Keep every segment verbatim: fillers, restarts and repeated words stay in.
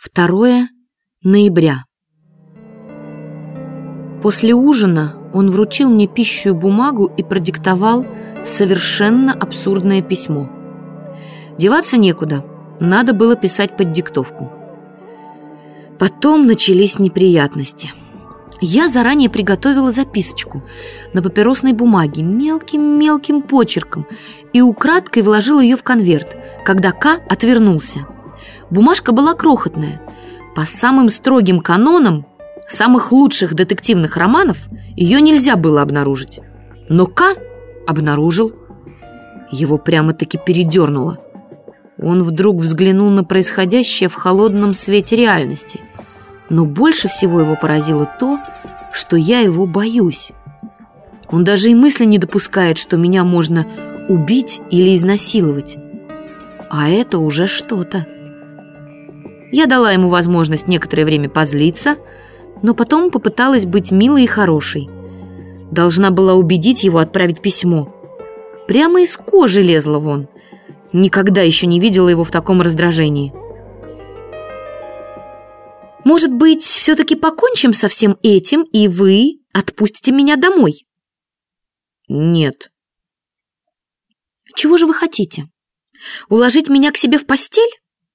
второе ноября. После ужина он вручил мне пищу и бумагу и продиктовал совершенно абсурдное письмо. Деваться некуда, надо было писать под диктовку. Потом начались неприятности. Я заранее приготовила записочку на папиросной бумаге мелким-мелким почерком и украдкой вложила ее в конверт, когда К отвернулся. Бумажка была крохотная. По самым строгим канонам самых лучших детективных романов ее нельзя было обнаружить. Но К обнаружил. Его прямо-таки передернуло. Он вдруг взглянул на происходящее в холодном свете реальности. Но больше всего его поразило то, что я его боюсь. Он даже и мысли не допускает, что меня можно убить или изнасиловать. А это уже что-то. Я дала ему возможность некоторое время позлиться, но потом попыталась быть милой и хорошей. Должна была убедить его отправить письмо. Прямо из кожи лезла вон. Никогда еще не видела его в таком раздражении. Может быть, все-таки покончим со всем этим, и вы отпустите меня домой? Нет. Чего же вы хотите? Уложить меня к себе в постель?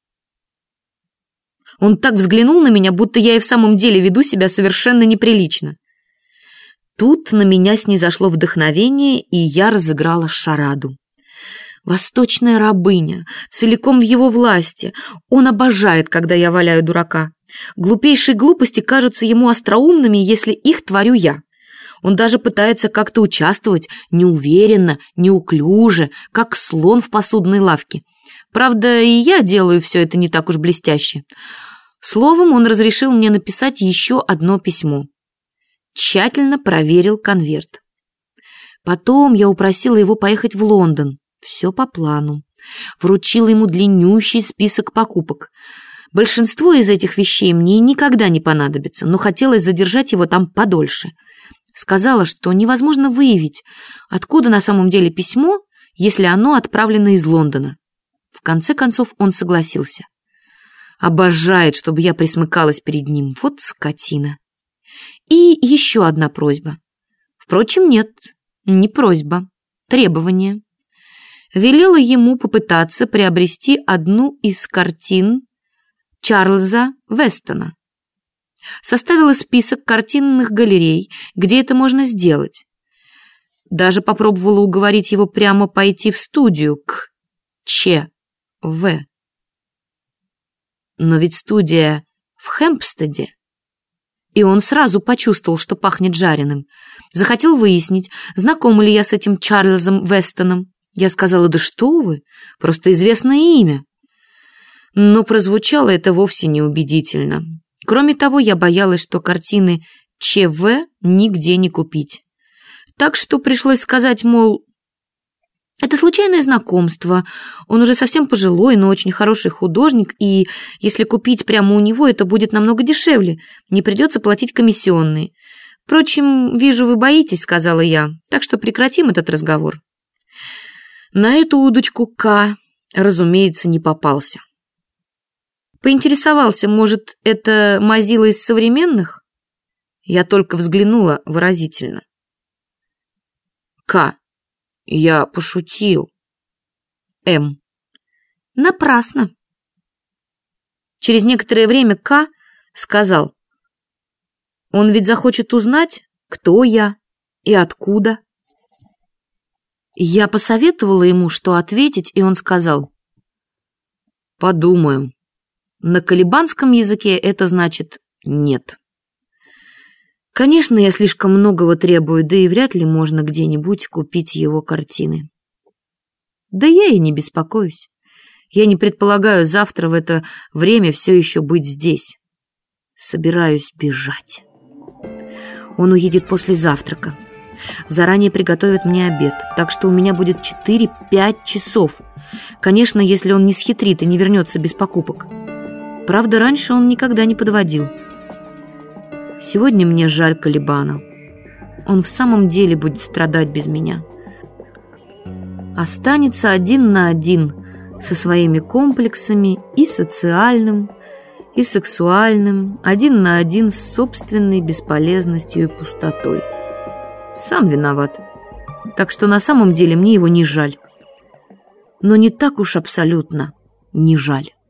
Он так взглянул на меня, будто я и в самом деле веду себя совершенно неприлично. Тут на меня снизошло вдохновение, и я разыграла шараду. Восточная рабыня, целиком в его власти. Он обожает, когда я валяю дурака. Глупейшие глупости кажутся ему остроумными, если их творю я. Он даже пытается как-то участвовать неуверенно, неуклюже, как слон в посудной лавке. Правда, и я делаю все это не так уж блестяще. Словом, он разрешил мне написать еще одно письмо. Тщательно проверил конверт. Потом я упросила его поехать в Лондон. Все по плану. Вручила ему длиннющий список покупок. Большинство из этих вещей мне никогда не понадобится, но хотелось задержать его там подольше. Сказала, что невозможно выявить, откуда на самом деле письмо, если оно отправлено из Лондона. В конце концов он согласился. Обожает, чтобы я присмыкалась перед ним. Вот скотина. И еще одна просьба. Впрочем, нет, не просьба, требование. Велела ему попытаться приобрести одну из картин Чарльза Вестона. Составила список картинных галерей, где это можно сделать. Даже попробовала уговорить его прямо пойти в студию к Ч В. Но ведь студия в Хэмпстеде. И он сразу почувствовал, что пахнет жареным. Захотел выяснить, знакома ли я с этим Чарльзом Вестоном. Я сказала, да что вы, просто известное имя. Но прозвучало это вовсе неубедительно. Кроме того, я боялась, что картины Ч В нигде не купить. Так что пришлось сказать, мол, это случайное знакомство, он уже совсем пожилой, но очень хороший художник, и если купить прямо у него, это будет намного дешевле, не придется платить комиссионные. Впрочем, вижу, вы боитесь, сказала я, так что прекратим этот разговор. На эту удочку К, разумеется, не попался. Поинтересовался, может, это мазила из современных? Я только взглянула выразительно. К. Я пошутил. М. Напрасно. Через некоторое время К. сказал, он ведь захочет узнать, кто я и откуда. Я посоветовала ему, что ответить, и он сказал, подумаю. На колебанском языке это значит «нет». Конечно, я слишком многого требую, да и вряд ли можно где-нибудь купить его картины. Да я и не беспокоюсь. Я не предполагаю завтра в это время все еще быть здесь. Собираюсь бежать. Он уедет после завтрака. Заранее приготовит мне обед, так что у меня будет четыре-пять часов. Конечно, если он не схитрит и не вернется без покупок. Правда, раньше он никогда не подводил. Сегодня мне жаль Колебана. Он в самом деле будет страдать без меня. Останется один на один со своими комплексами и социальным, и сексуальным, один на один с собственной бесполезностью и пустотой. Сам виноват. Так что на самом деле мне его не жаль. Но не так уж абсолютно не жаль.